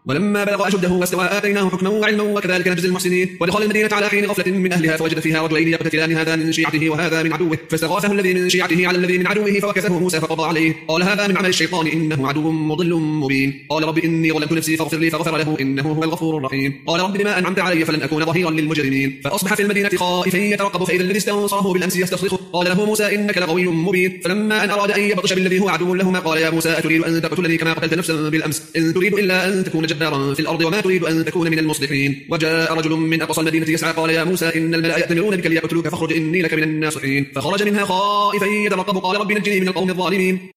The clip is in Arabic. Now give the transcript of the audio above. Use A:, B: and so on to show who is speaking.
A: ولما بلغ أشده واستوى آتيناه حكما وعلما وكذلك نجزي المحسنين. ودخل المدينة على حين غفلة من أهلها فوجد فيها رجلين يقتتلان هذا من شيعته وهذا من عدوه فاستغاثه الذي من شيعته على الذي من عدوه فوكزه موسى فقضى عليه قال هذا من عمل الشيطان إنه عدو مضل مبين. قال رب إني ظلمت نفسي فاغفر لي فغفر له إنه هو الغفور الرحيم. قال رب بما أنعمت علي فلن أكون ظهيرا للمجرمين. فأصبح في المدينة خائفا يترقب فإذا الذي استنصره بالأمس يستصرخه قال له موسى إنك لغوي مبين. فلما أن أراد أن يبطش بالذي هو عدو لهما قال يا موسى أتريد أن تقتلني كما قتلت نفسا بالأمس إن تريد إلا أن تكون جبارا في الأرض وما تريد أن تكون من المصلحين. وجاء رجل من أقصى المدينة يسعى قال يا موسى إن الملأ يأتمرون بك ليقتلوك فاخرج إني لك من الناصحين. فخرج منها خائفا يترقب قال رب نجني من القوم الظالمين.